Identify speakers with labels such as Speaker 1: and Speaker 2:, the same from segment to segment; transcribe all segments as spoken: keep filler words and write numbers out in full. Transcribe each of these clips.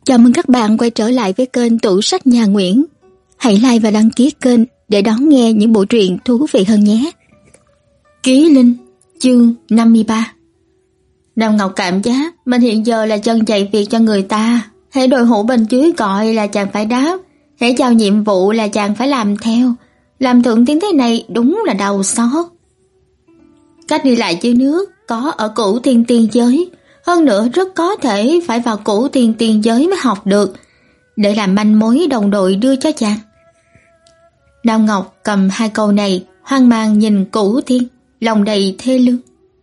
Speaker 1: Chào mừng các bạn quay trở lại với kênh Tủ Sách Nhà Nguyễn. Hãy like và đăng ký kênh để đón nghe những bộ truyện thú vị hơn nhé. Ký Linh, chương năm mươi ba. Nam Ngọc cảm giác mình hiện giờ là chân chạy việc cho người ta. Hễ đội hữu bên dưới gọi là chàng phải đáp, hễ giao nhiệm vụ là chàng phải làm theo. Làm thượng tiến thế này đúng là đau xót. Cách đi lại dưới nước có ở Cửu Thiên Tiên Giới, hơn nữa rất có thể phải vào Cửu Thiên Tiên Giới mới học được, để làm manh mối đồng đội đưa cho chàng. Nam Ngọc cầm hai câu này, hoang mang nhìn Cửu Thiên, lòng đầy thê lương.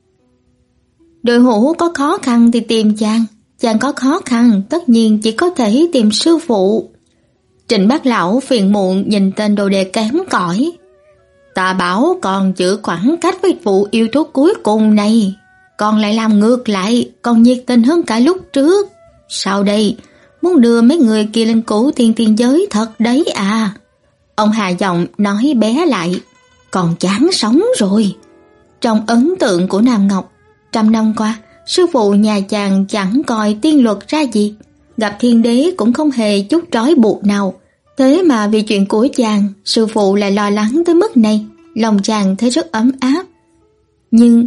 Speaker 1: Đội hữu có khó khăn thì tìm chàng, chàng có khó khăn tất nhiên chỉ có thể tìm sư phụ. Trịnh Bác Lão phiền muộn nhìn tên đồ đệ kém cỏi. Ta bảo còn giữ khoảng cách với vụ yêu thú cuối cùng này, còn lại làm ngược lại, còn nhiệt tình hơn cả lúc trước. Sao đây, muốn đưa mấy người kia lên Cửu Thiên Tiên Giới thật đấy à? Ông Hà giọng nói bé lại, còn chán sống rồi. Trong ấn tượng của Nam Ngọc, trăm năm qua, sư phụ nhà chàng chẳng coi tiên luật ra gì, gặp thiên đế cũng không hề chút trói buộc nào. Thế mà vì chuyện của chàng, sư phụ lại lo lắng tới mức này, lòng chàng thấy rất ấm áp. Nhưng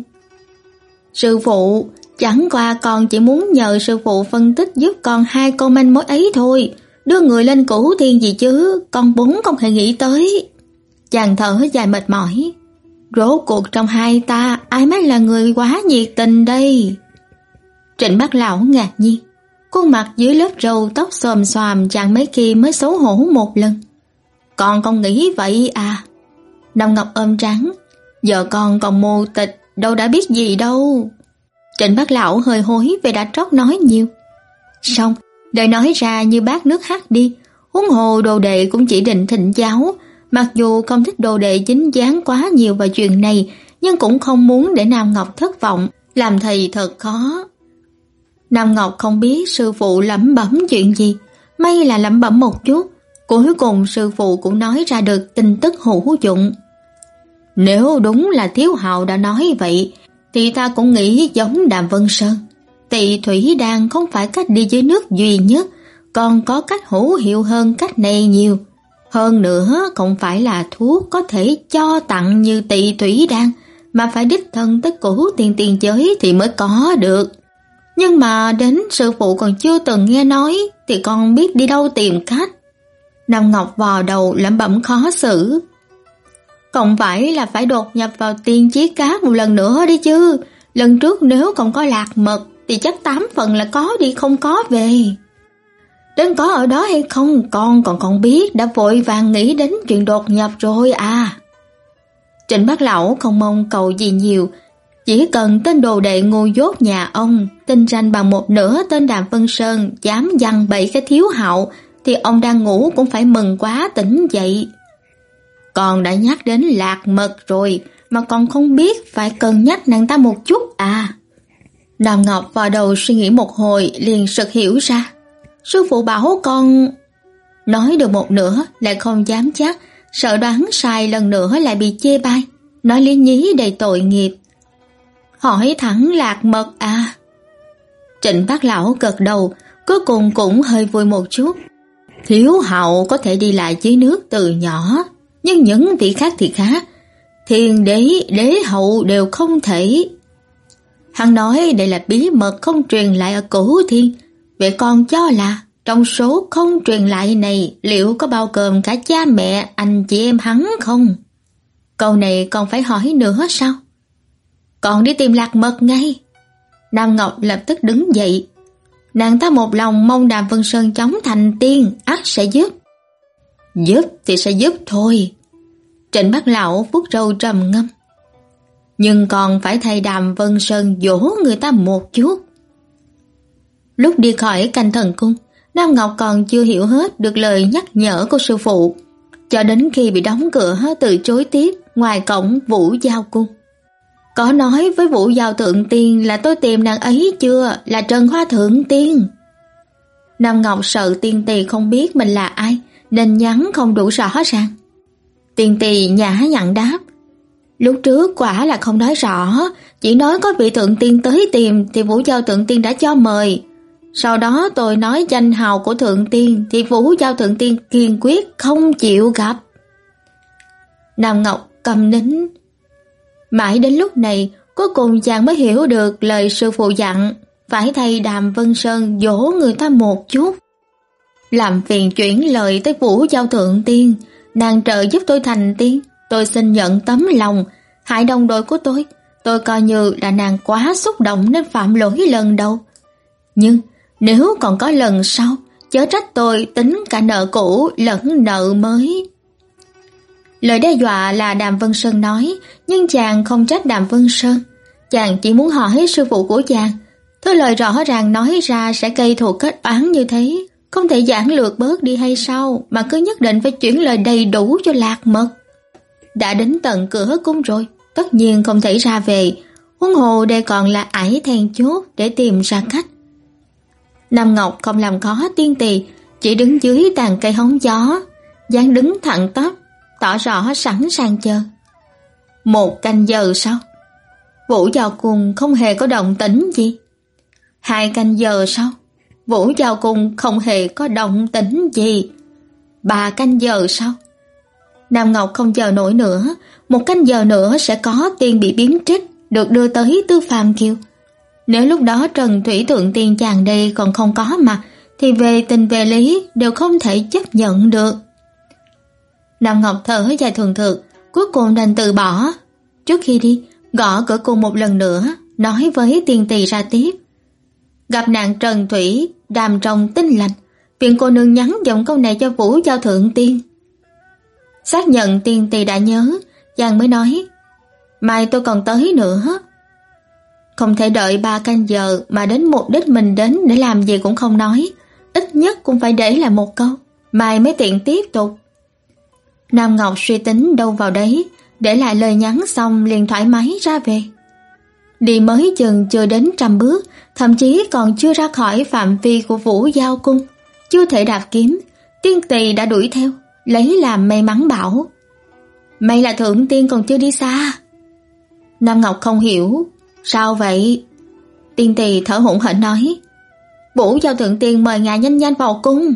Speaker 1: sư phụ, chẳng qua con chỉ muốn nhờ sư phụ phân tích giúp con hai câu manh mối ấy thôi. Đưa người lên Cửu Thiên gì chứ, con vốn không hề nghĩ tới. Chàng thở dài mệt mỏi. Rốt cuộc trong hai ta, ai mới là người quá nhiệt tình đây? Trịnh Bác Lão ngạc nhiên, khuôn mặt dưới lớp râu tóc xồm xoàm chàng mấy khi mới xấu hổ một lần. Con không nghĩ vậy à? Nam Ngọc ôm trán, giờ con còn mù tịch, đâu đã biết gì đâu. Trịnh Bác Lão hơi hối vì đã trót nói nhiều. Xong, đời nói ra như bát nước hắt đi, huống hồ đồ đệ cũng chỉ định thịnh giáo. Mặc dù không thích đồ đệ dính dáng quá nhiều vào chuyện này, nhưng cũng không muốn để Nam Ngọc thất vọng, làm thầy thật khó. Nam Ngọc không biết sư phụ lẩm bẩm chuyện gì, may là lẩm bẩm một chút, cuối cùng sư phụ cũng nói ra được tin tức hữu dụng. Nếu đúng là Thiếu Hạo đã nói vậy, thì ta cũng nghĩ giống Đàm Vân Sơn. Tị thủy đan không phải cách đi dưới nước duy nhất, còn có cách hữu hiệu hơn cách này nhiều. Hơn nữa không phải là thuốc có thể cho tặng như tị thủy đan, mà phải đích thân tới Cửu Thiên Tiên Giới thì mới có được. Nhưng mà đến sư phụ còn chưa từng nghe nói, thì con biết đi đâu tìm cách. Nam Ngọc vò đầu lẩm bẩm khó xử. Không phải là phải đột nhập vào tiên chiếc cá một lần nữa đi chứ. Lần trước nếu không có lạc mật thì chắc tám phần là có đi không có về. Đến có ở đó hay không con còn không biết, đã vội vàng nghĩ đến chuyện đột nhập rồi à. Trịnh Bác Lão không mong cầu gì nhiều, chỉ cần tên đồ đệ ngu dốt nhà ông tinh danh bằng một nửa tên Đàm Vân Sơn dám dằn bậy cái Thiếu Hạo, thì ông đang ngủ cũng phải mừng quá tỉnh dậy. Con đã nhắc đến lạc mật rồi mà còn không biết phải cân nhắc nàng ta một chút à? Nam Ngọc vào đầu suy nghĩ một hồi liền sực hiểu ra. Sư phụ bảo con... Nói được một nửa lại không dám chắc, sợ đoán sai lần nữa lại bị chê bai, nói lý nhí đầy tội nghiệp. Hỏi thẳng lạc mật à? Trịnh Bác Lão gật đầu, cuối cùng cũng hơi vui một chút. Thiếu Hạo có thể đi lại dưới nước từ nhỏ, nhưng những vị khác thì khác. Thiên đế, đế hậu đều không thể. Hắn nói đây là bí mật không truyền lại ở Cửu Thiên. Vậy con cho là trong số không truyền lại này liệu có bao gồm cả cha mẹ, anh chị em hắn không? Câu này còn phải hỏi nữa sao? Con đi tìm lạc mật ngay. Nam Ngọc lập tức đứng dậy. Nàng ta một lòng mong Đàm Vân Sơn chóng thành tiên, ắt sẽ giúp. Giúp thì sẽ giúp thôi. Trịnh Bác Lão vuốt râu trầm ngâm. Nhưng còn phải thay Đàm Vân Sơn dỗ người ta một chút. Lúc đi khỏi Canh Thần Cung, Nam Ngọc còn chưa hiểu hết được lời nhắc nhở của sư phụ, cho đến khi bị đóng cửa từ chối tiếp ngoài cổng Vũ Giao Cung. Có nói với Vũ Giao Thượng Tiên là tôi tìm nàng ấy chưa, là Trần Hoa Thượng Tiên. Nam Ngọc sợ Tiên Tỳ không biết mình là ai, nên nhắn không đủ rõ ràng. Tiên Tỳ nhã nhặn đáp, lúc trước quả là không nói rõ, chỉ nói có vị Thượng Tiên tới tìm thì Vũ Giao Thượng Tiên đã cho mời. Sau đó tôi nói danh hào của Thượng Tiên thì Vũ Giao Thượng Tiên kiên quyết không chịu gặp. Nam Ngọc câm nín. Mãi đến lúc này, cuối cùng chàng mới hiểu được lời sư phụ dặn, phải thay Đàm Vân Sơn dỗ người ta một chút. Làm phiền chuyển lời tới Vũ Giao Thượng Tiên, nàng trợ giúp tôi thành tiên, tôi xin nhận tấm lòng. Hại đồng đội của tôi, tôi coi như là nàng quá xúc động nên phạm lỗi lần đầu. Nhưng nếu còn có lần sau, chớ trách tôi tính cả nợ cũ lẫn nợ mới. Lời đe dọa là Đàm Vân Sơn nói, nhưng chàng không trách Đàm Vân Sơn. Chàng chỉ muốn hỏi sư phụ của chàng, thôi lời rõ ràng nói ra sẽ gây thù kết oán như thế, không thể giản lược bớt đi hay sao, mà cứ nhất định phải chuyển lời đầy đủ cho Lạc Mật. Đã đến tận cửa cung rồi, tất nhiên không thể ra về, huống hồ đây còn là ải then chốt để tìm ra cách. Nam Ngọc không làm khó Tiên Tỳ, chỉ đứng dưới tàn cây hóng gió, dáng đứng thẳng tắp, tỏ rõ sẵn sàng chờ. Một canh giờ sau, Vũ Giao Cung không hề có động tĩnh gì. Hai canh giờ sau, Vũ Giao Cung không hề có động tĩnh gì. Ba canh giờ sau, Nam Ngọc không chờ nổi nữa, một canh giờ nữa sẽ có tiên bị biếm trích, được đưa tới Tư Phàm Kiều. Nếu lúc đó Trần Thủy Thượng Tiên chàng đây còn không có mặt, thì về tình về lý đều không thể chấp nhận được. Nam Ngọc thở dài thường thượt, cuối cùng đành từ bỏ. Trước khi đi, gõ cửa cung một lần nữa, nói với Tiên Tỳ ra tiếp. Gặp nạn Trần Thủy, Đàm trong tinh lành, viện cô nương nhắn giọng câu này cho Vũ Giao Thượng Tiên. Xác nhận Tiên Tỳ đã nhớ, chàng mới nói, mai tôi còn tới nữa. Không thể đợi ba canh giờ mà đến mục đích mình đến để làm gì cũng không nói, ít nhất cũng phải để lại một câu, mai mới tiện tiếp tục. Nam Ngọc suy tính đâu vào đấy, để lại lời nhắn xong liền thoải mái ra về. Đi mới chừng chưa đến trăm bước, thậm chí còn chưa ra khỏi phạm vi của Vũ Giao Cung, chưa thể đạp kiếm, Tiên Tỳ đã đuổi theo, lấy làm may mắn bảo: "May là Thượng Tiên còn chưa đi xa." Nam Ngọc không hiểu, "Sao vậy?" Tiên Tỳ thở hổn hển nói: "Vũ Giao Thượng Tiên mời ngài nhanh nhanh vào cung."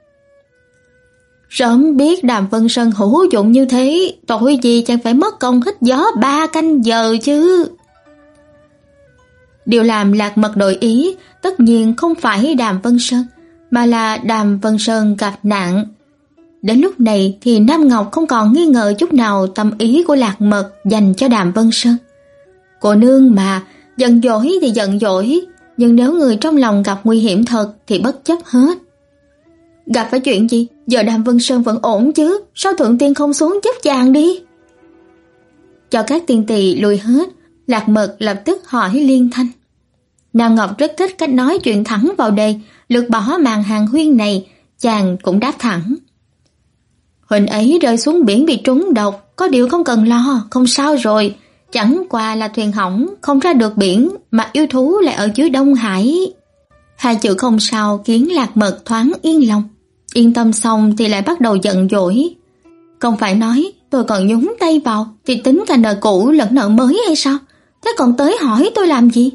Speaker 1: Sớm biết Đàm Vân Sơn hữu dụng như thế, tội gì chẳng phải mất công hít gió ba canh giờ chứ. Điều làm Lạc Mật đổi ý tất nhiên không phải Đàm Vân Sơn, mà là Đàm Vân Sơn gặp nạn. Đến lúc này thì Nam Ngọc không còn nghi ngờ chút nào tâm ý của Lạc Mật dành cho Đàm Vân Sơn. Cô nương mà, giận dỗi thì giận dỗi, nhưng nếu người trong lòng gặp nguy hiểm thật thì bất chấp hết. Gặp phải chuyện gì? Giờ Đàm Vân Sơn vẫn ổn chứ, sao Thượng Tiên không xuống giúp chàng đi? Cho các tiên tỳ lùi hết, Lạc Mật lập tức hỏi liên thanh. Nam Ngọc rất thích cách nói chuyện thẳng vào đề, lược bỏ màn hàng huyên này, chàng cũng đáp thẳng. Huynh ấy rơi xuống biển bị trúng độc, có điều không cần lo, không sao rồi, chẳng qua là thuyền hỏng, không ra được biển, mà yêu thú lại ở dưới Đông Hải. Hai chữ không sao khiến Lạc Mật thoáng yên lòng. Yên tâm xong thì lại bắt đầu giận dỗi. Không phải nói tôi còn nhúng tay vào thì tính cả nợ cũ lẫn nợ mới hay sao? Thế còn tới hỏi tôi làm gì?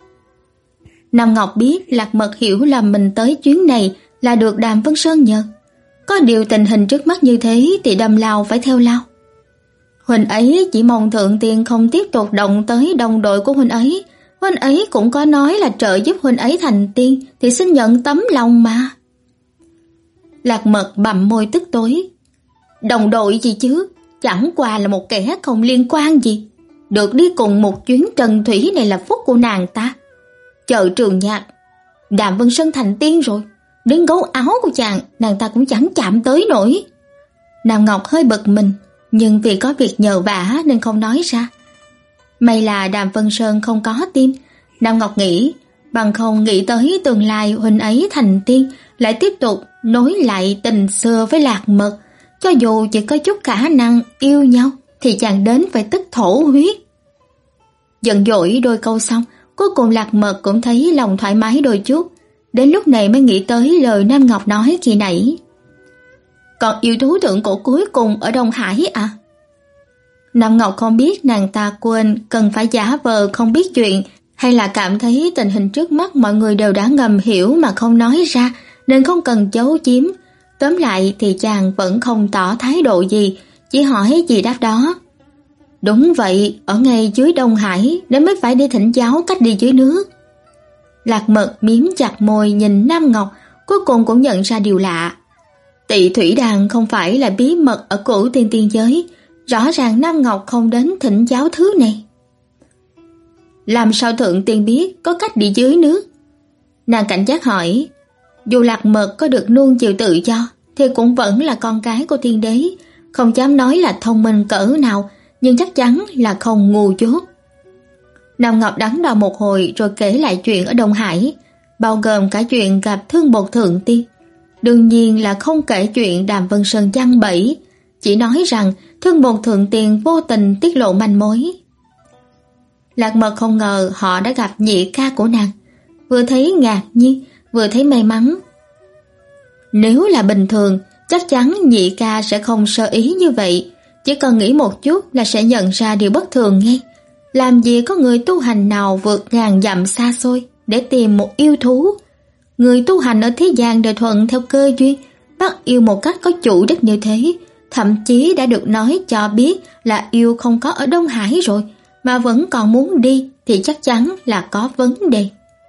Speaker 1: Nam Ngọc biết Lạc Mật hiểu lầm mình tới chuyến này là được Đàm Vân Sơn nhờ. Có điều tình hình trước mắt như thế thì đâm lao phải theo lao. Huynh ấy chỉ mong Thượng Tiên không tiếp tục động tới đồng đội của huynh ấy. Huynh ấy cũng có nói là trợ giúp huynh ấy thành tiên thì xin nhận tấm lòng mà. Lạc Mật bặm môi tức tối. Đồng đội gì chứ, chẳng qua là một kẻ không liên quan gì. Được đi cùng một chuyến trần thủy này là phúc của nàng ta. Chợ Trường Nhạc, Đàm Vân Sơn thành tiên rồi, đến gấu áo của chàng nàng ta cũng chẳng chạm tới nổi. Nam Ngọc hơi bực mình, nhưng vì có việc nhờ vả nên không nói ra. May là Đàm Vân Sơn không có tim, Nam Ngọc nghĩ, bằng không nghĩ tới tương lai huynh ấy thành tiên, lại tiếp tục nối lại tình xưa với Lạc Mật, cho dù chỉ có chút khả năng yêu nhau thì chàng đến phải tức thổ huyết. Giận dỗi đôi câu xong, cuối cùng Lạc Mật cũng thấy lòng thoải mái đôi chút, đến lúc này mới nghĩ tới lời Nam Ngọc nói khi nãy. Còn yêu thú thượng cổ cuối cùng ở Đông Hải à? Nam Ngọc không biết nàng ta quên cần phải giả vờ không biết chuyện Hay là cảm thấy tình hình trước mắt mọi người đều đã ngầm hiểu mà không nói ra, nên không cần giấu giếm. Tóm lại thì chàng vẫn không tỏ thái độ gì, chỉ hỏi gì đáp đó. Đúng vậy, ở ngay dưới Đông Hải nên mới phải đi thỉnh giáo cách đi dưới nước. Lạc Mật miếm chặt môi nhìn Nam Ngọc, cuối cùng cũng nhận ra điều lạ. Tị thủy đàn không phải là bí mật ở Cửu Tiên Tiên giới, rõ ràng Nam Ngọc không đến thỉnh giáo thứ này. Làm sao thượng tiên biết có cách đi dưới nước? Nàng cảnh giác hỏi. Dù Lạc Mật có được nuông chiều tự do thì cũng vẫn là con cái của tiên đế, không dám nói là thông minh cỡ nào, nhưng chắc chắn là không ngu dốt. Nam Ngọc đắn đo một hồi rồi kể lại chuyện ở Đông Hải, bao gồm cả chuyện gặp Thương Bột Thượng Tiên. Đương nhiên là không kể chuyện Đàm Vân Sơn giăng bẫy, chỉ nói rằng Thương Bột Thượng Tiên vô tình tiết lộ manh mối. Lạc Mật không ngờ họ đã gặp nhị ca của nàng, vừa thấy ngạc nhiên, vừa thấy may mắn. Nếu là bình thường, chắc chắn nhị ca sẽ không sơ ý như vậy, chỉ cần nghĩ một chút là sẽ nhận ra điều bất thường ngay. Làm gì có người tu hành nào vượt ngàn dặm xa xôi để tìm một yêu thú. Người tu hành ở thế gian đều thuận theo cơ duyên, bắt yêu một cách có chủ đích như thế, thậm chí đã được nói cho biết là yêu không có ở Đông Hải rồi, mà vẫn còn muốn đi thì chắc chắn là có vấn đề.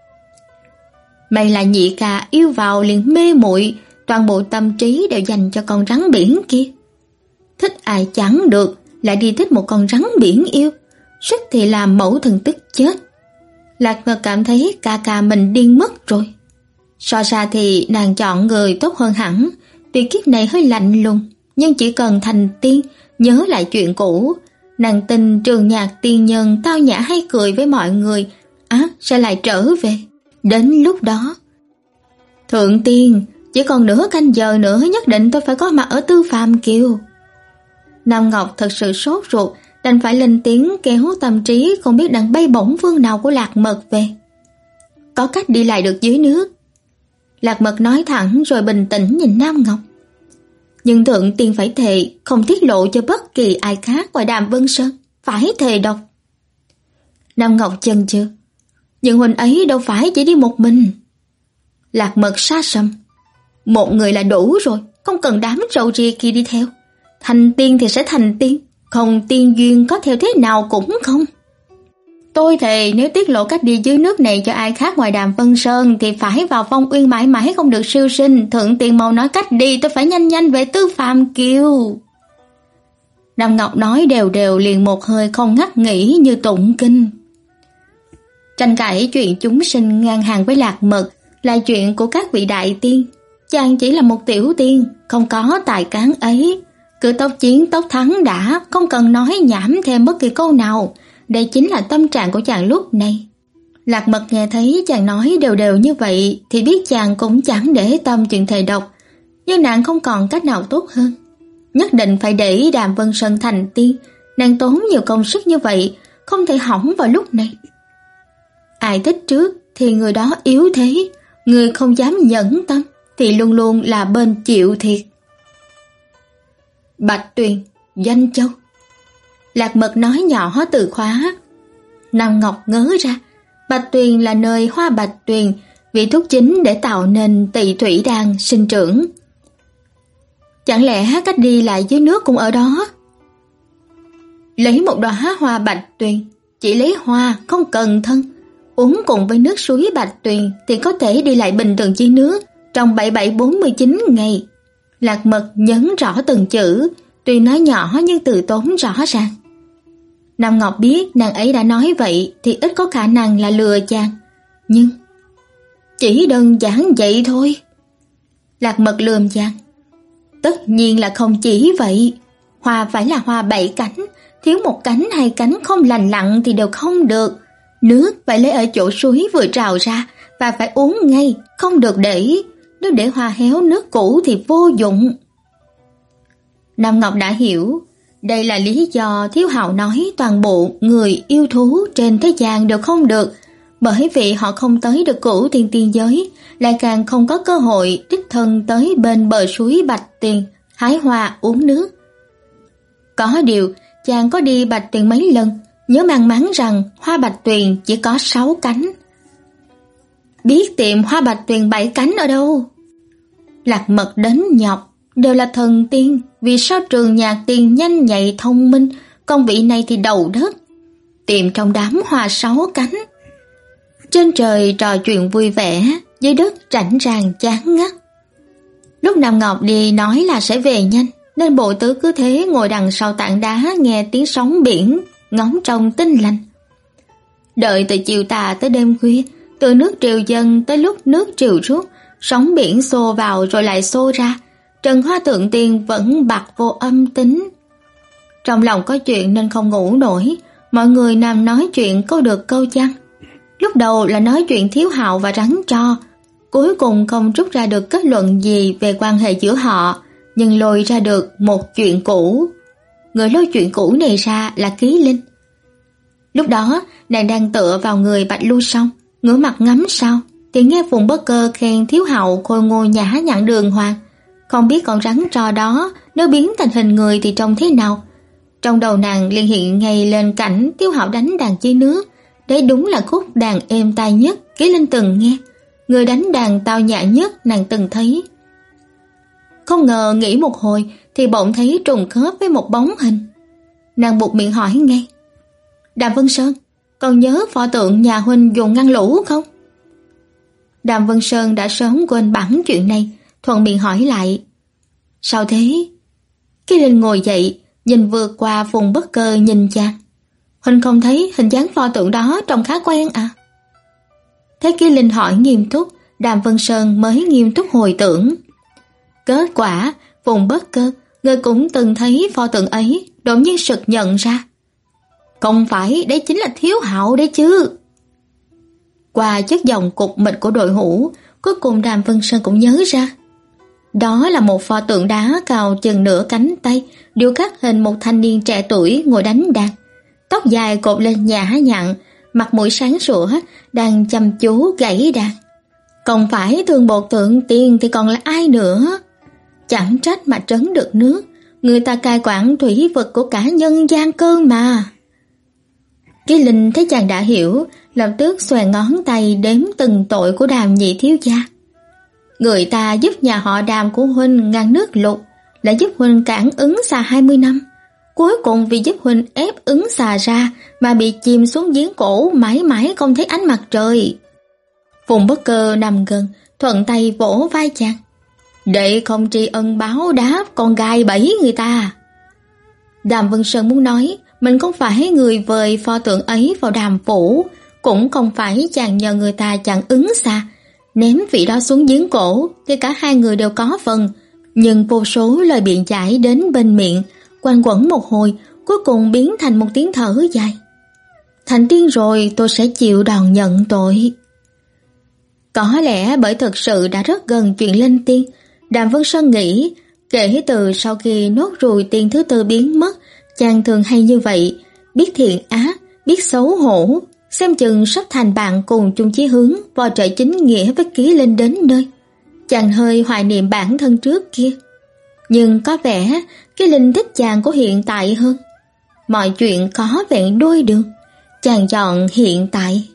Speaker 1: May là nhị ca yêu vào liền mê muội, toàn bộ tâm trí đều dành cho con rắn biển kia. Thích ai chẳng được, lại đi thích một con rắn biển yêu, suýt thì làm mẫu thần tức chết. Lạc Mật cảm thấy ca ca mình điên mất rồi. So ra thì nàng chọn người tốt hơn hẳn, tuy kiếp này hơi lạnh lùng, nhưng chỉ cần thành tiên, nhớ lại chuyện cũ, nàng tin Trường Nhạc tiên nhân tao nhã hay cười với mọi người, á à, sẽ lại trở về. Đến lúc đó, Thượng tiên, chỉ còn nửa canh giờ nữa nhất định tôi phải có mặt ở Tư Phàm Kiều. Nam Ngọc thật sự sốt ruột, đành phải lên tiếng kéo tâm trí không biết đang bay bổng phương nào của Lạc Mật về. Có cách đi lại được dưới nước. Lạc Mật nói thẳng rồi bình tĩnh nhìn Nam Ngọc. Nhưng thượng tiên phải thề không tiết lộ cho bất kỳ ai khác ngoài Đàm Vân Sơn, phải thề độc. Nam Ngọc chần chừ. Nhưng huynh ấy đâu phải chỉ đi một mình. Lạc Mật xa sầm. Một người là đủ rồi, không cần đám râu ria kia đi theo. Thành tiên thì sẽ thành tiên, không tiên duyên có theo thế nào cũng không. Tôi thề nếu tiết lộ cách đi dưới nước này cho ai khác ngoài Đàm Vân Sơn thì phải vào Phong Uyên mãi mãi không được siêu sinh. Thượng tiên mau nói cách đi, tôi phải nhanh nhanh về Tư Phàm Kiều. Nam Ngọc nói đều đều liền một hơi không ngắt nghỉ như tụng kinh. Tranh cãi chuyện chúng sinh ngang hàng với Lạc Mật là chuyện của các vị đại tiên. Chàng chỉ là một tiểu tiên, không có tài cán ấy. Cứ tốc chiến tốc thắng đã, không cần nói nhảm thêm bất kỳ câu nào. Đây chính là tâm trạng của chàng lúc này. Lạc Mật nghe thấy chàng nói đều đều như vậy thì biết chàng cũng chẳng để tâm chuyện thề độc. Nhưng nàng không còn cách nào tốt hơn. Nhất định phải để Đàm Vân Sơn thành tiên. Nàng tốn nhiều công sức như vậy, không thể hỏng vào lúc này. Ai thích trước thì người đó yếu thế, người không dám nhẫn tâm thì luôn luôn là bên chịu thiệt. Bạch Tuyền, Doanh Châu. Lạc Mật nói nhỏ từ khóa. Nam Ngọc ngớ ra, Bạch Tuyền là nơi hoa bạch tuyền, vị thuốc chính để tạo nên tị thủy đan sinh trưởng. Chẳng lẽ cách đi lại dưới nước cũng ở đó? Lấy một đóa hoa bạch tuyền, chỉ lấy hoa không cần thân, uống cùng với nước suối bạch tuyền thì có thể đi lại bình thường dưới nước trong bảy bảy bốn mươi chín ngày. Lạc Mật nhấn rõ từng chữ, tuy nói nhỏ nhưng từ tốn rõ ràng. Nam Ngọc biết nàng ấy đã nói vậy thì ít có khả năng là lừa chàng, nhưng chỉ đơn giản vậy thôi. Lạc Mật lườm chàng. Tất nhiên là không chỉ vậy, hoa phải là hoa bảy cánh, thiếu một cánh hai cánh không lành lặn thì đều không được. Nước phải lấy ở chỗ suối vừa trào ra và phải uống ngay, không được để, nếu để hoa héo nước cũ thì vô dụng. Nam Ngọc đã hiểu, đây là lý do Thiếu Hạo nói toàn bộ người yêu thú trên thế gian đều không được, bởi vì họ không tới được Cửu Tiên Tiên giới, lại càng không có cơ hội đích thân tới bên bờ suối Bạch Tuyền, hái hoa uống nước. Có điều, chàng có đi Bạch Tuyền mấy lần, nhớ mang máng rằng hoa bạch tuyền chỉ có sáu cánh. Biết tìm hoa bạch tuyền bảy cánh ở đâu? Lạc Mật đến nhọc đều là thần tiên, vì sao Trường Nhạc Tiên nhanh nhạy thông minh, còn vị này thì đầu đất, tìm trong đám hoa sáu cánh. Trên trời trò chuyện vui vẻ, dưới đất rảnh ràng chán ngắt. Lúc Nam Ngọc đi nói là sẽ về nhanh, nên bộ tứ cứ thế ngồi đằng sau tảng đá nghe tiếng sóng biển, ngóng trông tinh lành. Đợi từ chiều tà tới đêm khuya, từ nước triều dâng tới lúc nước triều rút, sóng biển xô vào rồi lại xô ra, Trần Hoa Thượng Tiên vẫn bặt vô âm tính. Trong lòng có chuyện nên không ngủ nổi, mọi người nằm nói chuyện câu được câu chăng. Lúc đầu là nói chuyện Thiếu Hạo và Rắn Tro, cuối cùng không rút ra được kết luận gì về quan hệ giữa họ, nhưng lôi ra được một chuyện cũ. Người lôi chuyện cũ này ra là Ký Linh. Lúc đó, nàng đang tựa vào người Bạch Lưu Song, ngửa mặt ngắm sao, thì nghe Phùng Bất Cơ khen Thiếu Hạo khôi ngô nhã nhặn đường hoàng. Không biết con rắn tro đó nếu biến thành hình người thì trông thế nào. Trong đầu nàng liền hiện ngay lên cảnh Thiếu Hạo đánh đàn chi nước. Đấy đúng là khúc đàn êm tai nhất Ký Linh từng nghe, người đánh đàn tao nhã nhất nàng từng thấy. Không ngờ nghĩ một hồi thì bỗng thấy trùng khớp với một bóng hình. Nàng buộc miệng hỏi ngay: Đàm Vân Sơn, còn nhớ pho tượng nhà huynh dùng ngăn lũ không? Đàm Vân Sơn đã sớm quên bẵng chuyện này, thuận miệng hỏi lại: Sao thế? Ký Linh ngồi dậy, nhìn vượt qua Phùng Bất Cơ nhìn chàng: Huynh không thấy hình dáng pho tượng đó trông khá quen à? Thấy Ký Linh hỏi nghiêm túc, Đàm Vân Sơn mới nghiêm túc hồi tưởng. Kết quả, Phùng Bất Cơ, người cũng từng thấy pho tượng ấy, đột nhiên sực nhận ra. Không phải, đấy chính là Thiếu Hạo đấy chứ. Qua chất giọng cục mịch của đội hữu, cuối cùng Đàm Vân Sơn cũng nhớ ra. Đó là một pho tượng đá cao chừng nửa cánh tay, điêu khắc hình một thanh niên trẻ tuổi ngồi đánh đàn. Tóc dài cột lên nhã nhặn, mặt mũi sáng sủa, đang chăm chú gảy đàn. Không phải Thường Bột Thượng Tiên thì còn là ai nữa? Chẳng trách mà trấn được nước, người ta cai quản thủy vực của cả nhân gian cơ mà. Ký Linh thấy chàng đã hiểu, lập tức xòe ngón tay đếm từng tội của Đàm nhị thiếu gia. Người ta giúp nhà họ Đàm của huynh ngăn nước lụt, lại giúp huynh cản Ứng Xà hai mươi năm. Cuối cùng vì giúp huynh ép Ứng Xà ra mà bị chìm xuống giếng cổ, mãi mãi không thấy ánh mặt trời. Phùng Bất Cơ nằm gần, thuận tay vỗ vai chàng: Đệ không tri ân báo đáp, còn gài bẫy người ta. Đàm Vân Sơn muốn nói mình không phải người vời pho tượng ấy vào Đàm phủ, cũng không phải chàng nhờ người ta chặn Ứng Xà, ném vị đó xuống giếng cổ, thì cả hai người đều có phần. Nhưng vô số lời biện giải đến bên miệng, quanh quẩn một hồi, cuối cùng biến thành một tiếng thở dài. Thành tiên rồi, tôi sẽ chịu đòn nhận tội. Có lẽ bởi thực sự đã rất gần chuyện lên tiên, Đàm Vân Sơn nghĩ, kể từ sau khi nốt ruồi tiên thứ tư biến mất, chàng thường hay như vậy, biết thiện ác, biết xấu hổ, xem chừng sắp thành bạn cùng chung chí hướng, vào trợ chính nghĩa với Ký Linh đến nơi. Chàng hơi hoài niệm bản thân trước kia. Nhưng có vẻ Ký Linh thích chàng của hiện tại hơn. Mọi chuyện có vẹn đôi đường, chàng chọn hiện tại.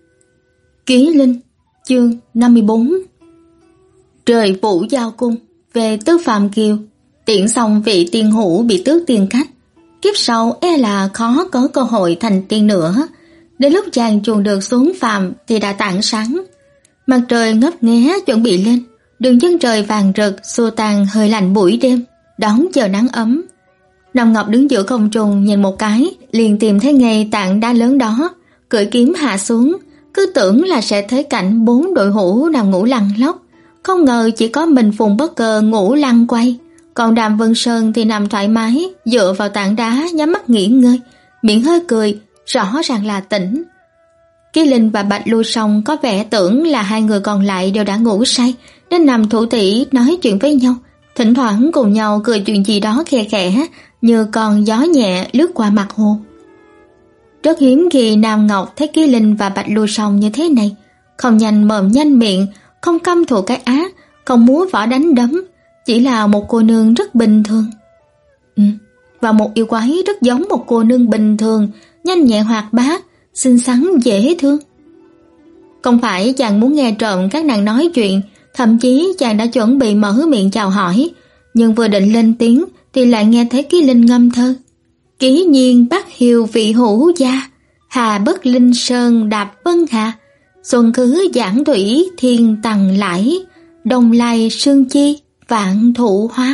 Speaker 1: Ký Linh, chương năm mươi bốn. Trời Vũ Giao Cung, về Tư Phạm Kiều, tiễn xong vị tiên hữu bị tước tiên cách. Kiếp sau e là khó có cơ hội thành tiên nữa. Đến lúc chàng chuồn được xuống phàm thì đã tảng sáng. Mặt trời ngấp nghé chuẩn bị lên, đường chân trời vàng rực xua tan hơi lạnh buổi đêm, đón chờ nắng ấm. Nam Ngọc đứng giữa không trung nhìn một cái, liền tìm thấy ngay tảng đá lớn đó, cưỡi kiếm hạ xuống, cứ tưởng là sẽ thấy cảnh bốn đội hữu nằm ngủ lăn lóc, không ngờ chỉ có mình Phùng Bất Cơ ngủ lăn quay, còn Đàm Vân Sơn thì nằm thoải mái dựa vào tảng đá nhắm mắt nghỉ ngơi, miệng hơi cười, rõ ràng là tỉnh. Ký Linh và Bạch Lưu Song có vẻ tưởng là hai người còn lại đều đã ngủ say, nên nằm thủ thỉ nói chuyện với nhau, thỉnh thoảng cùng nhau cười chuyện gì đó khe khẽ, như con gió nhẹ lướt qua mặt hồ. Rất hiếm khi Nam Ngọc thấy Ký Linh và Bạch Lưu Song như thế này, không nhanh mồm nhanh miệng, không căm thù cái ác, không múa võ đánh đấm, chỉ là một cô nương rất bình thường. Ừ, và một yêu quái rất giống một cô nương bình thường, nhanh nhẹn hoạt bát, xinh xắn dễ thương. Không phải chàng muốn nghe trộm các nàng nói chuyện, thậm chí chàng đã chuẩn bị mở miệng chào hỏi, nhưng vừa định lên tiếng thì lại nghe thấy Ký Linh ngâm thơ. Kỷ nhiên Bắc Hiêu vị hữu gia, hà bất linh sơn đạp vân hà, xuân khứ giảng thủy thiên tầng lãi, đồng lai sương chi vạn thụ hoa.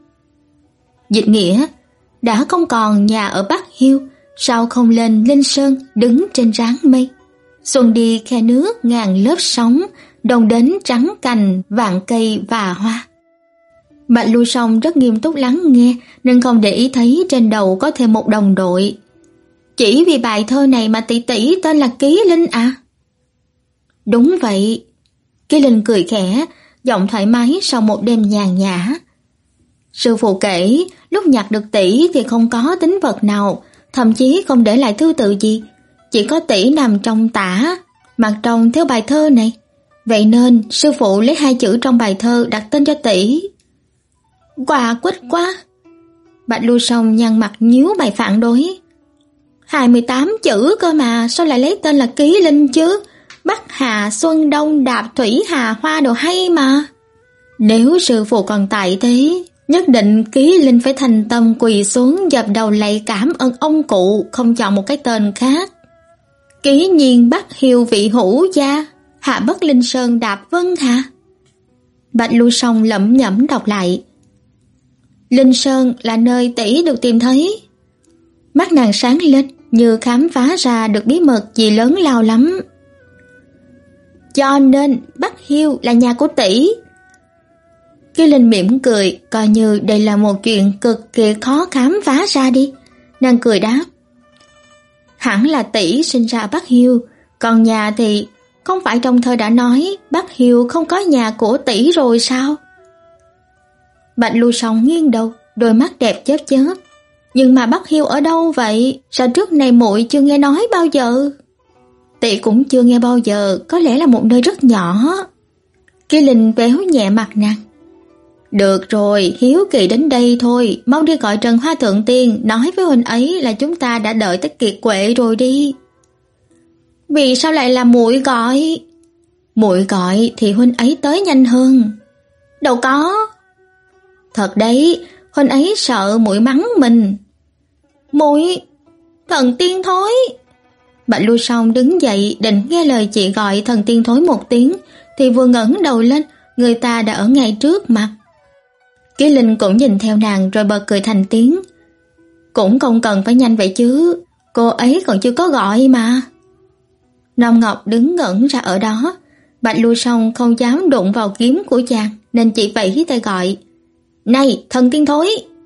Speaker 1: Dịch nghĩa, đã không còn nhà ở Bắc Hiêu, sao không lên Linh Sơn đứng trên ráng mây. Xuân đi khe nước ngàn lớp sóng, đồng đến trắng cành vạn cây và hoa. Bạch Lưu Song rất nghiêm túc lắng nghe nên không để ý thấy trên đầu có thêm một đồng đội. Chỉ vì bài thơ này mà tỷ tỷ tên là Ký Linh à? Đúng vậy. Ký Linh cười khẽ, giọng thoải mái sau một đêm nhàn nhã. Sư phụ kể, lúc nhặt được tỷ thì không có tín vật nào, thậm chí không để lại thư tự gì, chỉ có tỷ nằm trong tả, mặt trong theo bài thơ này. Vậy nên sư phụ lấy hai chữ trong bài thơ đặt tên cho tỷ. Quả quýt quá. Bạch Lưu Song nhăn mặt nhíu mày phản đối. hai mươi tám chữ cơ mà, sao lại lấy tên là Ký Linh chứ? Bắc Hà Xuân Đông Đạp Thủy Hà Hoa đồ hay mà. Nếu sư phụ còn tại thế, nhất định Ký Linh phải thành tâm quỳ xuống dập đầu lạy cảm ơn ông cụ, không chọn một cái tên khác. Kỷ nhiên Bắc Hiêu vị hữu gia, hạ bất linh sơn đạp vân hà. Bạch Lưu Song lẩm nhẩm đọc lại. Linh Sơn là nơi tỷ được tìm thấy. Mắt nàng sáng lên như khám phá ra được bí mật gì lớn lao lắm. Cho nên Bắc Hiêu là nhà của tỷ. Ký Linh mỉm cười, coi như đây là một chuyện cực kỳ khó khám phá ra đi. Nàng cười đáp. Hẳn là tỷ sinh ra Bắc Hiêu, còn nhà thì không phải trong thơ đã nói Bắc Hiêu không có nhà của tỷ rồi sao? Bạch Lưu Song nghiêng đầu, đôi mắt đẹp chớp chớp. Nhưng mà Bắc Hiêu ở đâu vậy? Sao trước này muội chưa nghe nói bao giờ? Tỷ cũng chưa nghe bao giờ, có lẽ là một nơi rất nhỏ. Ký Linh véo nhẹ mặt nàng. Được rồi, hiếu kỳ đến đây thôi, mau đi gọi Trần Hoa Thượng Tiên, nói với huynh ấy là chúng ta đã đợi tới kiệt quệ rồi đi. Vì sao lại là muội gọi? Muội gọi thì huynh ấy tới nhanh hơn. Đâu có. Thật đấy, huynh ấy sợ muội mắng mình. Muội, thần tiên thối. Bạch Lưu Song đứng dậy định nghe lời chị gọi thần tiên thối một tiếng, thì vừa ngẩng đầu lên, người ta đã ở ngay trước mặt. Ký Linh cũng nhìn theo nàng rồi bật cười thành tiếng. Cũng không cần phải nhanh vậy chứ, cô ấy còn chưa có gọi mà. Nam Ngọc đứng ngẩn ra ở đó, Bạch Lưu Song không dám đụng vào kiếm của chàng nên chỉ vẫy tay gọi. Này, thần tiên thối.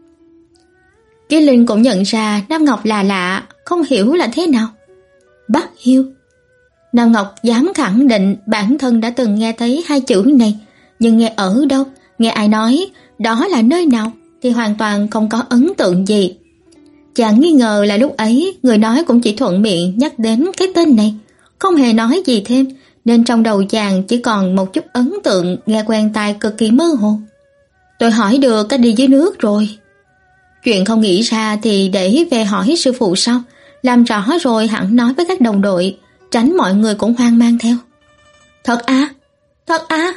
Speaker 1: Ký Linh cũng nhận ra Nam Ngọc là lạ, không hiểu là thế nào. Bắc Hiêu. Nam Ngọc dám khẳng định bản thân đã từng nghe thấy hai chữ này, nhưng nghe ở đâu, nghe ai nói, đó là nơi nào thì hoàn toàn không có ấn tượng gì. Chàng nghi ngờ là lúc ấy người nói cũng chỉ thuận miệng nhắc đến cái tên này, không hề nói gì thêm, nên trong đầu chàng chỉ còn một chút ấn tượng nghe quen tai cực kỳ mơ hồ. Tôi hỏi được cách đi dưới nước rồi. Chuyện không nghĩ ra thì để về hỏi sư phụ sau, làm rõ rồi hẳn nói với các đồng đội, tránh mọi người cũng hoang mang theo. Thật à? Thật à?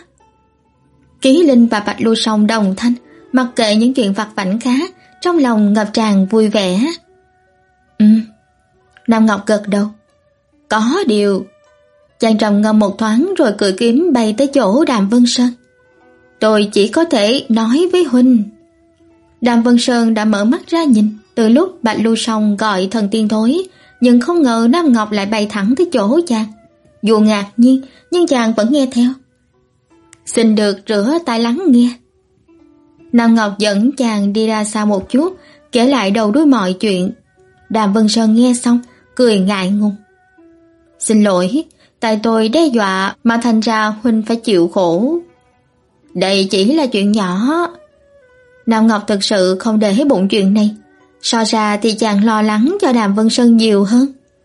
Speaker 1: Ký Linh và Bạch Lưu Song đồng thanh, mặc kệ những chuyện vặt vãnh khác, trong lòng ngập tràn vui vẻ. Ừ. Nam Ngọc gật đầu. Có điều. Chàng trầm ngâm một thoáng rồi cười kiếm bay tới chỗ Đàm Vân Sơn. Tôi chỉ có thể nói với huynh. Đàm Vân Sơn đã mở mắt ra nhìn, từ lúc Bạch Lưu Song gọi thần tiên thối, nhưng không ngờ Nam Ngọc lại bay thẳng tới chỗ chàng. Dù ngạc nhiên, nhưng chàng vẫn nghe theo. Xin được rửa tai lắng nghe. Nam Ngọc dẫn chàng đi ra xa một chút, kể lại đầu đuôi mọi chuyện. Đàm Vân Sơn nghe xong, cười ngại ngùng. Xin lỗi, tại tôi đe dọa mà thành ra huynh phải chịu khổ. Đây chỉ là chuyện nhỏ. Nam Ngọc thực sự không để bụng chuyện này. So ra thì chàng lo lắng cho Đàm Vân Sơn nhiều hơn.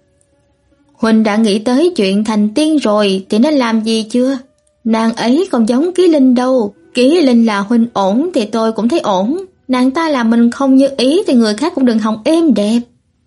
Speaker 1: Huynh đã nghĩ tới chuyện thành tiên rồi thì nên làm gì chưa? Nàng ấy không giống Ký Linh đâu. Ký Linh là huynh ổn thì tôi cũng thấy ổn. Nàng ta làm mình không như ý thì người khác cũng đừng hòng êm đẹp.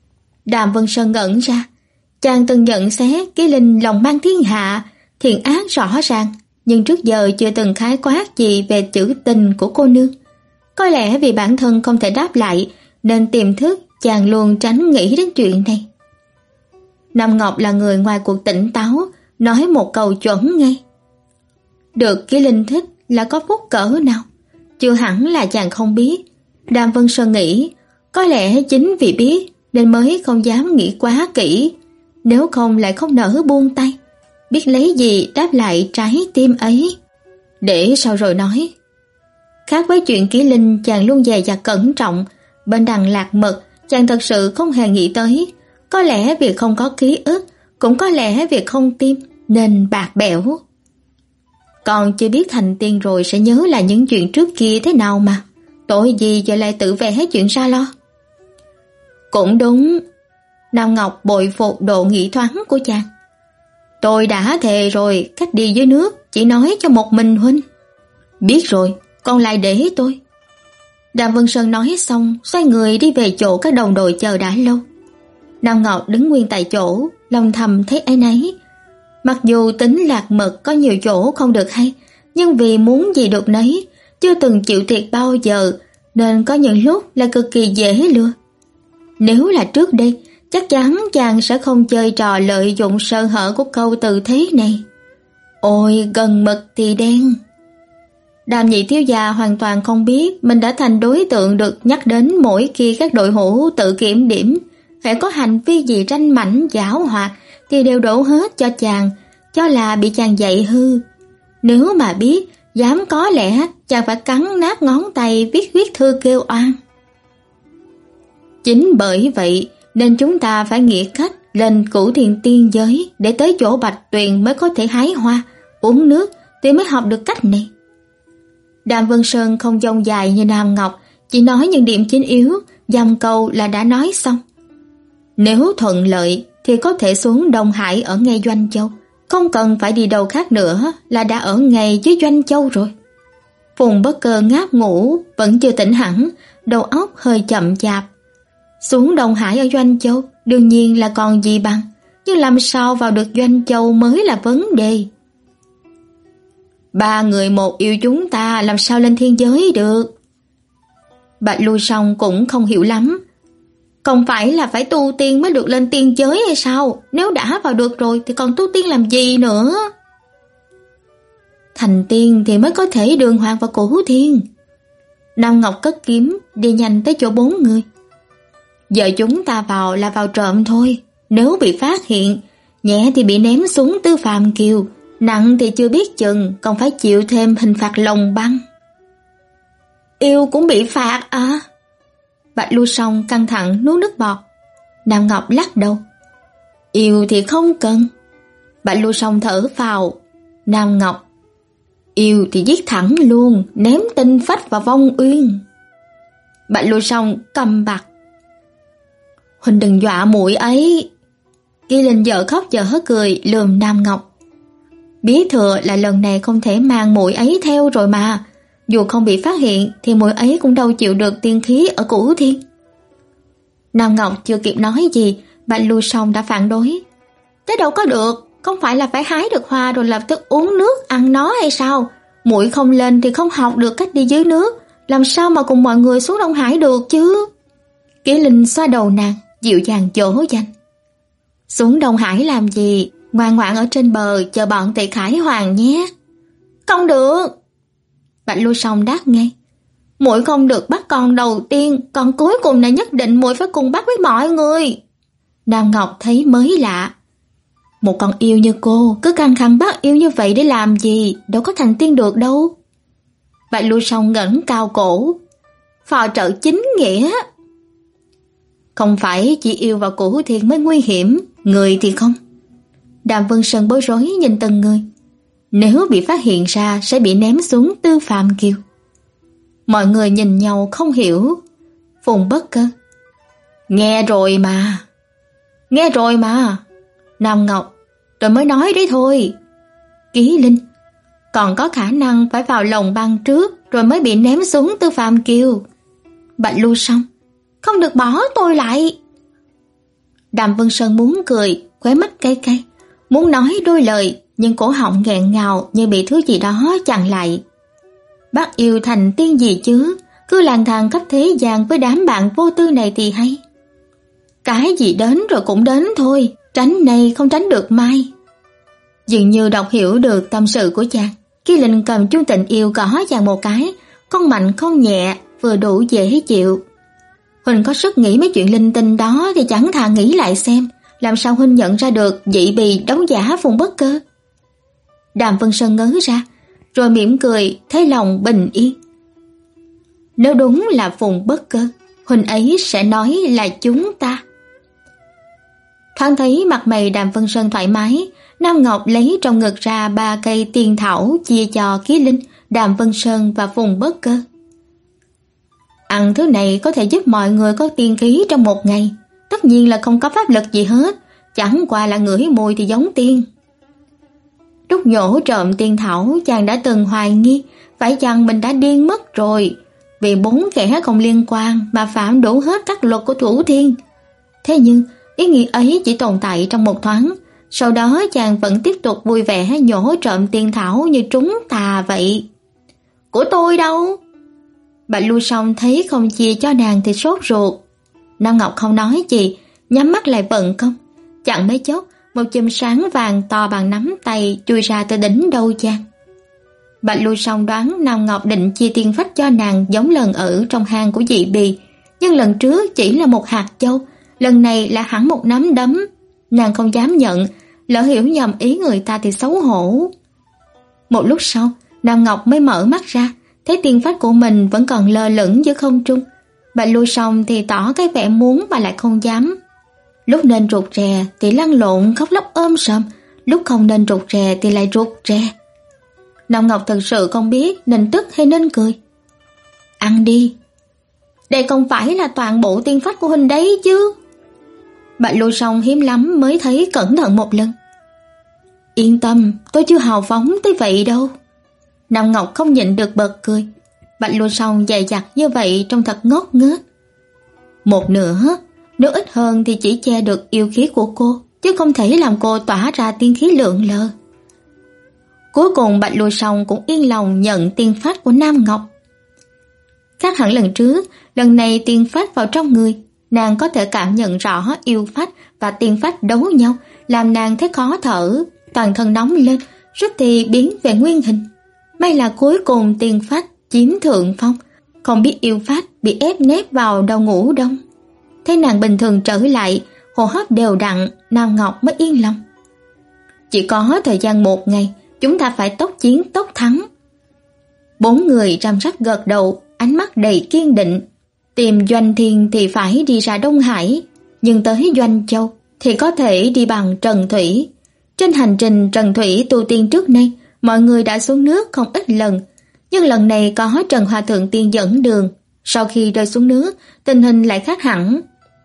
Speaker 1: Đàm Vân Sơn ngẩn ra. Chàng từng nhận xét Ký Linh lòng mang thiên hạ, thiện ác rõ ràng, nhưng trước giờ chưa từng khái quát gì về chữ tình của cô nương. Có lẽ vì bản thân không thể đáp lại, nên tiềm thức chàng luôn tránh nghĩ đến chuyện này. Nam Ngọc là người ngoài cuộc tỉnh táo, nói một câu chuẩn ngay. Được Ký Linh thích là có phúc cỡ nào, chưa hẳn là chàng không biết. Đàm Vân Sơn nghĩ, có lẽ chính vì biết nên mới không dám nghĩ quá kỹ, nếu không lại không nỡ buông tay, biết lấy gì đáp lại trái tim ấy. Để sau rồi nói. Khác với chuyện Ký Linh, chàng luôn dè dặt cẩn trọng, bên đằng Lạc Mật chàng thật sự không hề nghĩ tới. Có lẽ vì không có ký ức, cũng có lẽ vì không tin nên bạc bẽo. Còn chưa biết thành tiên rồi sẽ nhớ là những chuyện trước kia thế nào mà. Tội gì giờ lại tự vẽ hết chuyện ra lo. Cũng đúng. Nam Ngọc bội phục độ nghĩ thoáng của chàng. Tôi đã thề rồi, cách đi dưới nước chỉ nói cho một mình huynh. Biết rồi, còn lại để tôi. Đàm Vân Sơn nói xong, xoay người đi về chỗ các đồng đội chờ đã lâu. Nam Ngọc đứng nguyên tại chỗ, lòng thầm thấy áy náy. Mặc dù tính Lạc Mật có nhiều chỗ không được hay, nhưng vì muốn gì được nấy, chưa từng chịu thiệt bao giờ, nên có những lúc là cực kỳ dễ lừa. Nếu là trước đây, chắc chắn chàng sẽ không chơi trò lợi dụng sơ hở của câu từ thế này. Ôi, gần mực thì đen. Đàm Nhị thiếu gia hoàn toàn không biết mình đã thành đối tượng được nhắc đến mỗi khi các đội hữu tự kiểm điểm. Phải có hành vi gì ranh mãnh giảo hoạt thì đều đổ hết cho chàng, cho là bị chàng dạy hư. Nếu mà biết, dám có lẽ chàng phải cắn nát ngón tay viết viết thư kêu oan. Chính bởi vậy nên chúng ta phải nghĩ cách lên Cửu Thiền tiên giới, để tới chỗ Bạch Tuyền mới có thể hái hoa, uống nước thì mới học được cách này. Đàm Vân Sơn không dông dài như Nam Ngọc, chỉ nói những điểm chính yếu, dăm câu là đã nói xong. Nếu thuận lợi thì có thể xuống Đông Hải ở ngay Doanh Châu, không cần phải đi đâu khác nữa là đã ở ngay dưới Doanh Châu rồi. Phùng Bất Cơ ngáp ngủ, vẫn chưa tỉnh hẳn, đầu óc hơi chậm chạp. Xuống Đông Hải ở Doanh Châu đương nhiên là còn gì bằng, nhưng làm sao vào được Doanh Châu mới là vấn đề. Ba người một yêu chúng ta làm sao lên thiên giới được? Bạch Lưu Song cũng không hiểu lắm. Không phải là phải tu tiên mới được lên tiên giới hay sao? Nếu đã vào được rồi thì còn tu tiên làm gì nữa? Thành tiên thì mới có thể đường hoàng vào Cửu Thiên. Nam Ngọc cất kiếm, đi nhanh tới chỗ bốn người. Giờ chúng ta vào là vào trộm thôi. Nếu bị phát hiện, nhẹ thì bị ném xuống Tư Phàm Kiều, nặng thì chưa biết chừng, còn phải chịu thêm hình phạt lồng băng. Yêu cũng bị phạt à? Bạch Lưu Song căng thẳng nuốt nước bọt. Nam Ngọc lắc đầu. Yêu thì không cần. Bạch Lưu Song thở phào. Nam Ngọc. Yêu thì giết thẳng luôn, ném tinh phách vào vong uyên. Bạch Lưu Song căm bặt. Huynh đừng dọa muội ấy. Kỳ Linh dở khóc dở cười lườm Nam Ngọc. Biết thừa là lần này không thể mang muội ấy theo rồi mà. Dù không bị phát hiện thì muội ấy cũng đâu chịu được tiên khí ở Cửu Thiên. Nam Ngọc chưa kịp nói gì, Bạch Lưu Song đã phản đối. Thế đâu có được, không phải là phải hái được hoa rồi lập tức uống nước ăn nó hay sao? Muội không lên thì không học được cách đi dưới nước, làm sao mà cùng mọi người xuống Đông Hải được chứ? Kỷ Linh xoa đầu nàng, dịu dàng dỗ dành. Xuống Đông Hải làm gì? Ngoan ngoãn ở trên bờ chờ bọn Tỳ Khải Hoàng nhé. Không được. Bạch Lưu Song đáp ngay. Muội không được bắt con đầu tiên, con cuối cùng này nhất định muội phải cùng bắt với mọi người. Nam Ngọc thấy mới lạ. Một con yêu như cô cứ căng khăng bắt yêu như vậy để làm gì, đâu có thành tiên được đâu. Bạch Lưu Song ngẩng cao cổ. Phò trợ chính nghĩa. Không phải chỉ yêu vào Cửu Thiên mới nguy hiểm, người thì không. Đàm Vân Sơn bối rối nhìn từng người. Nếu bị phát hiện ra sẽ bị ném xuống Tư Phàm Kiều. Mọi người nhìn nhau không hiểu. Phùng Bất Cơ. Nghe rồi mà. Nghe rồi mà. Nam Ngọc. Tôi mới nói đấy thôi. Ký Linh. Còn có khả năng phải vào lồng băng trước rồi mới bị ném xuống Tư Phàm Kiều. Bạch Lưu Song. Không được bỏ tôi lại. Đàm Vân Sơn muốn cười, khóe mắt cay cay, muốn nói đôi lời, nhưng cổ họng nghẹn ngào như bị thứ gì đó chặn lại. Bác yêu thành tiên gì chứ, cứ lang thang khắp thế gian với đám bạn vô tư này thì hay. Cái gì đến rồi cũng đến thôi, tránh này không tránh được mai. Dường như đọc hiểu được tâm sự của chàng, Ký Linh cầm chuông tình yêu gõ chàng một cái, không mạnh không nhẹ, vừa đủ dễ chịu. Huynh có sức nghĩ mấy chuyện linh tinh đó thì chẳng thà nghĩ lại xem, làm sao Huynh nhận ra được dị bì đấu giả Phùng Bất Cơ. Đàm Vân Sơn ngớ ra, rồi mỉm cười, thấy lòng bình yên. Nếu đúng là Phùng Bất Cơ, Huynh ấy sẽ nói là chúng ta. Thoáng thấy mặt mày Đàm Vân Sơn thoải mái, Nam Ngọc lấy trong ngực ra ba cây tiên thảo chia cho Ký Linh, Đàm Vân Sơn và Phùng Bất Cơ. Ăn thứ này có thể giúp mọi người có tiên khí trong một ngày, tất nhiên là không có pháp lực gì hết, chẳng qua là ngửi mùi thì giống tiên. Lúc nhổ trộm tiên thảo, chàng đã từng hoài nghi phải chăng mình đã điên mất rồi, vì bốn kẻ không liên quan mà phạm đủ hết các luật của Thủ Thiên. Thế nhưng ý nghĩ ấy chỉ tồn tại trong một thoáng, sau đó chàng vẫn tiếp tục vui vẻ nhổ trộm tiên thảo như trúng tà vậy. Của tôi đâu? Bạch Lưu Song thấy không chia cho nàng thì sốt ruột. Nam Ngọc không nói gì, nhắm mắt lại vận công. Chẳng mấy chốc, một chùm sáng vàng to bằng nắm tay chui ra từ đỉnh đầu chàng. Bạch Lưu Song đoán Nam Ngọc định chia tiên phách cho nàng giống lần ở trong hang của dị bì, nhưng lần trước chỉ là một hạt châu, lần này là hẳn một nắm đấm. Nàng không dám nhận, lỡ hiểu nhầm ý người ta thì xấu hổ. Một lúc sau, Nam Ngọc mới mở mắt ra, thấy tiên phách của mình vẫn còn lơ lửng giữa không trung. Bạch Lưu Song thì tỏ cái vẻ muốn mà lại không dám. Lúc nên rụt rè thì lăn lộn khóc lóc ôm sầm, lúc không nên rụt rè thì lại rụt rè. Nam Ngọc thật sự không biết nên tức hay nên cười. Ăn đi. Đây không phải là toàn bộ tiên phách của huynh đấy chứ. Bạch Lưu Song hiếm lắm mới thấy cẩn thận một lần. Yên tâm, tôi chưa hào phóng tới vậy đâu. Nam Ngọc không nhịn được bật cười. Bạch Lưu Song dày dặt như vậy trông thật ngốc nghếch. Một nửa, nếu ít hơn thì chỉ che được yêu khí của cô, chứ không thể làm cô tỏa ra tiên khí lượng lờ. Cuối cùng Bạch Lưu Song cũng yên lòng nhận tiên phách của Nam Ngọc. Khác hẳn lần trước, lần này tiên phách vào trong người, nàng có thể cảm nhận rõ yêu phách và tiên phách đấu nhau, làm nàng thấy khó thở, toàn thân nóng lên, suýt thì biến về nguyên hình. May là cuối cùng tiên phách chiếm thượng phong, không biết yêu phách bị ép nép vào đầu ngủ đông. Thấy nàng bình thường trở lại, hô hấp đều đặn, Nam Ngọc mới yên lòng. Chỉ có thời gian một ngày, chúng ta phải tốc chiến tốc thắng. Bốn người răm rắp gật đầu, ánh mắt đầy kiên định. Tìm Doanh Thiên thì phải đi ra Đông Hải, nhưng tới Doanh Châu thì có thể đi bằng Trần Thủy. Trên hành trình Trần Thủy tu tiên trước nay, mọi người đã xuống nước không ít lần, nhưng lần này có Trần Hòa Thượng Tiên dẫn đường. Sau khi rơi xuống nước, tình hình lại khác hẳn.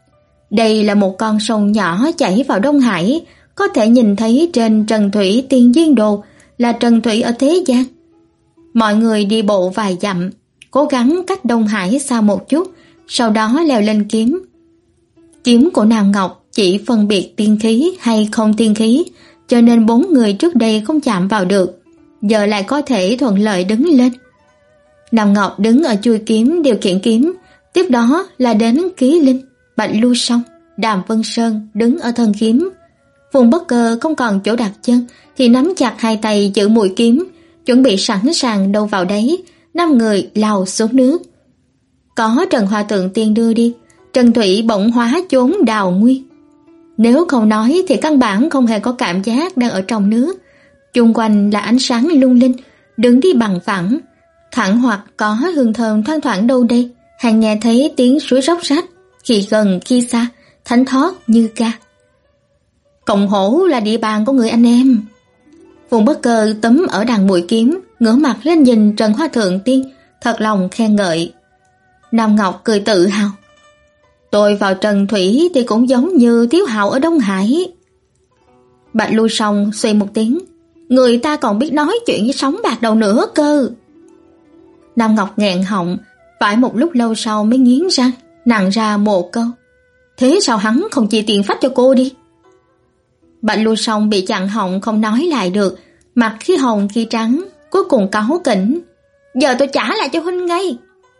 Speaker 1: Đây là một con sông nhỏ chảy vào Đông Hải, có thể nhìn thấy trên Trần Thủy Tiên Duyên Đồ là Trần Thủy ở thế gian. Mọi người đi bộ vài dặm, cố gắng cách Đông Hải xa một chút, sau đó leo lên kiếm. Kiếm của Nam Ngọc chỉ phân biệt tiên khí hay không tiên khí, cho nên bốn người trước đây không chạm vào được, giờ lại có thể thuận lợi đứng lên. Nam Ngọc đứng ở chuôi kiếm điều khiển kiếm, tiếp đó là đến Ký Linh, Bạch Lưu Song, Đàm Vân Sơn đứng ở thân kiếm. Phùng Bất Cơ không còn chỗ đặt chân thì nắm chặt hai tay giữ mũi kiếm, chuẩn bị sẵn sàng đâu vào đấy. Năm người lao xuống nước. Có Trần Hòa Thượng Tiên đưa đi, Trần Thủy bỗng hóa chốn đào nguyên. Nếu không nói thì căn bản không hề có cảm giác đang ở trong nước. Chung quanh là ánh sáng lung linh, đứng đi bằng phẳng, thẳng hoặc có hương thơm thoang thoảng đâu đây. Hàng nghe thấy tiếng suối róc rách, khi gần khi xa, thánh thót như ca. Cộng hổ là địa bàn của người anh em. Phùng Bất Cơ túm ở đằng mũi kiếm, ngửa mặt lên nhìn Trần Hòa Thượng Tiên, thật lòng khen ngợi. Nam Ngọc cười tự hào. Tôi vào Trần Thủy thì cũng giống như Tiếu Hạo ở Đông Hải. Bạch Lưu Song suy một tiếng, người ta còn biết nói chuyện với sóng bạc đầu nữa cơ. Nam Ngọc nghẹn họng, phải một lúc lâu sau mới nghiến răng, nặn ra một câu. Thế sao hắn không chia tiền phách cho cô đi? Bạch Lưu Song bị chặn họng không nói lại được, mặt khi hồng khi trắng, cuối cùng cáu kỉnh. Giờ tôi trả lại cho huynh ngay.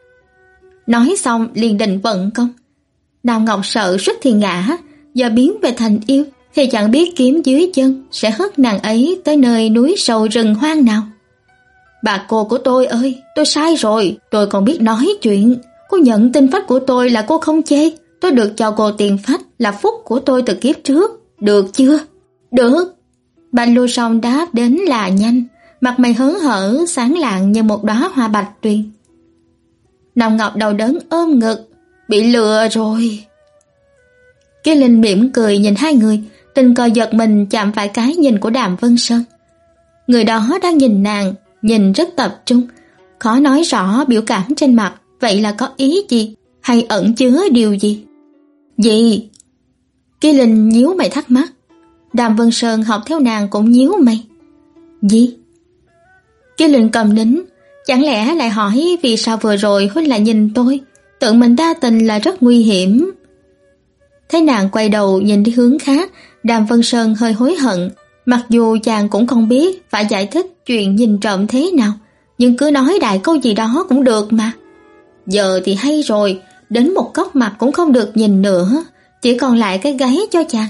Speaker 1: Nói xong liền định vận công. Đào Ngọc sợ suýt thì ngã, giờ biến về thành yêu thì chẳng biết kiếm dưới chân sẽ hất nàng ấy tới nơi núi sâu rừng hoang nào. Bà cô của tôi ơi, tôi sai rồi, tôi còn biết nói chuyện. Cô nhận tinh phách của tôi là cô không chê, tôi được cho cô tiền phách là phúc của tôi từ kiếp trước, được chưa? Được. Bạch Lưu Song đáp đến là nhanh, mặt mày hớn hở sáng lạng như một đóa hoa bạch tuyền. Nam Ngọc đau đớn ôm ngực, bị lừa rồi. Cái Linh mỉm cười nhìn hai người, tình cờ giật mình chạm phải cái nhìn của Đàm Vân Sơn. Người đó đang nhìn nàng, nhìn rất tập trung, khó nói rõ biểu cảm trên mặt, vậy là có ý gì, hay ẩn chứa điều gì? Gì? Cái Linh nhíu mày thắc mắc. Đàm Vân Sơn học theo nàng cũng nhíu mày. Gì? Cái Linh cầm nín, chẳng lẽ lại hỏi vì sao vừa rồi huynh lại nhìn tôi, tự mình đa tình là rất nguy hiểm. Thấy nàng quay đầu nhìn đi hướng khác, Đàm Vân Sơn hơi hối hận, mặc dù chàng cũng không biết phải giải thích chuyện nhìn trộm thế nào, nhưng cứ nói đại câu gì đó cũng được mà. Giờ thì hay rồi, đến một góc mặt cũng không được nhìn nữa, chỉ còn lại cái gáy cho chàng.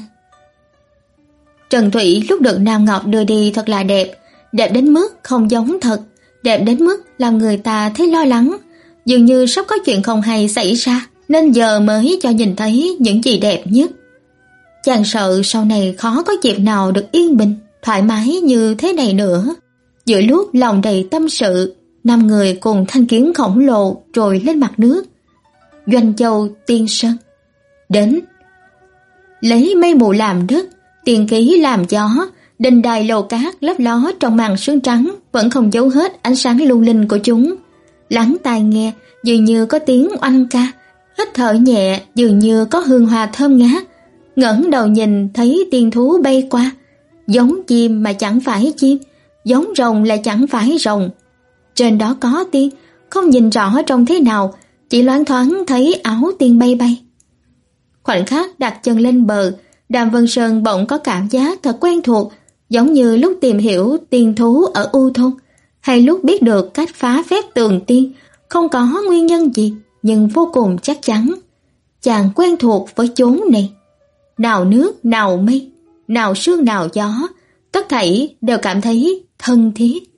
Speaker 1: Trần Thủy lúc được Nam Ngọc đưa đi thật là đẹp, đẹp đến mức không giống thật, đẹp đến mức làm người ta thấy lo lắng, dường như sắp có chuyện không hay xảy ra, nên giờ mới cho nhìn thấy những gì đẹp nhất. Chàng sợ sau này khó có dịp nào được yên bình, thoải mái như thế này nữa. Giữa lúc lòng đầy tâm sự, năm người cùng thanh kiếm khổng lồ trồi lên mặt nước. Doanh Châu Tiên Sơn đến, lấy mây mù làm đất, tiền khí làm gió, đình đài lầu cát lấp ló trong màn sương trắng vẫn không giấu hết ánh sáng lung linh của chúng. Lắng tai nghe dường như có tiếng oanh ca, hít thở nhẹ dường như có hương hoa thơm ngát. Ngẩng đầu nhìn thấy tiên thú bay qua, giống chim mà chẳng phải chim, giống rồng lại chẳng phải rồng. Trên đó có tiên, không nhìn rõ trông thế nào, chỉ loáng thoáng thấy áo tiên bay bay. Khoảnh khắc đặt chân lên bờ, Đàm Vân Sơn bỗng có cảm giác thật quen thuộc, giống như lúc tìm hiểu tiên thú ở U Thôn, hay lúc biết được cách phá phép tường tiên, không có nguyên nhân gì, nhưng vô cùng chắc chắn. Chàng quen thuộc với chốn này. Nào nước, nào mây, nào sương nào gió, tất thảy đều cảm thấy thân thiết.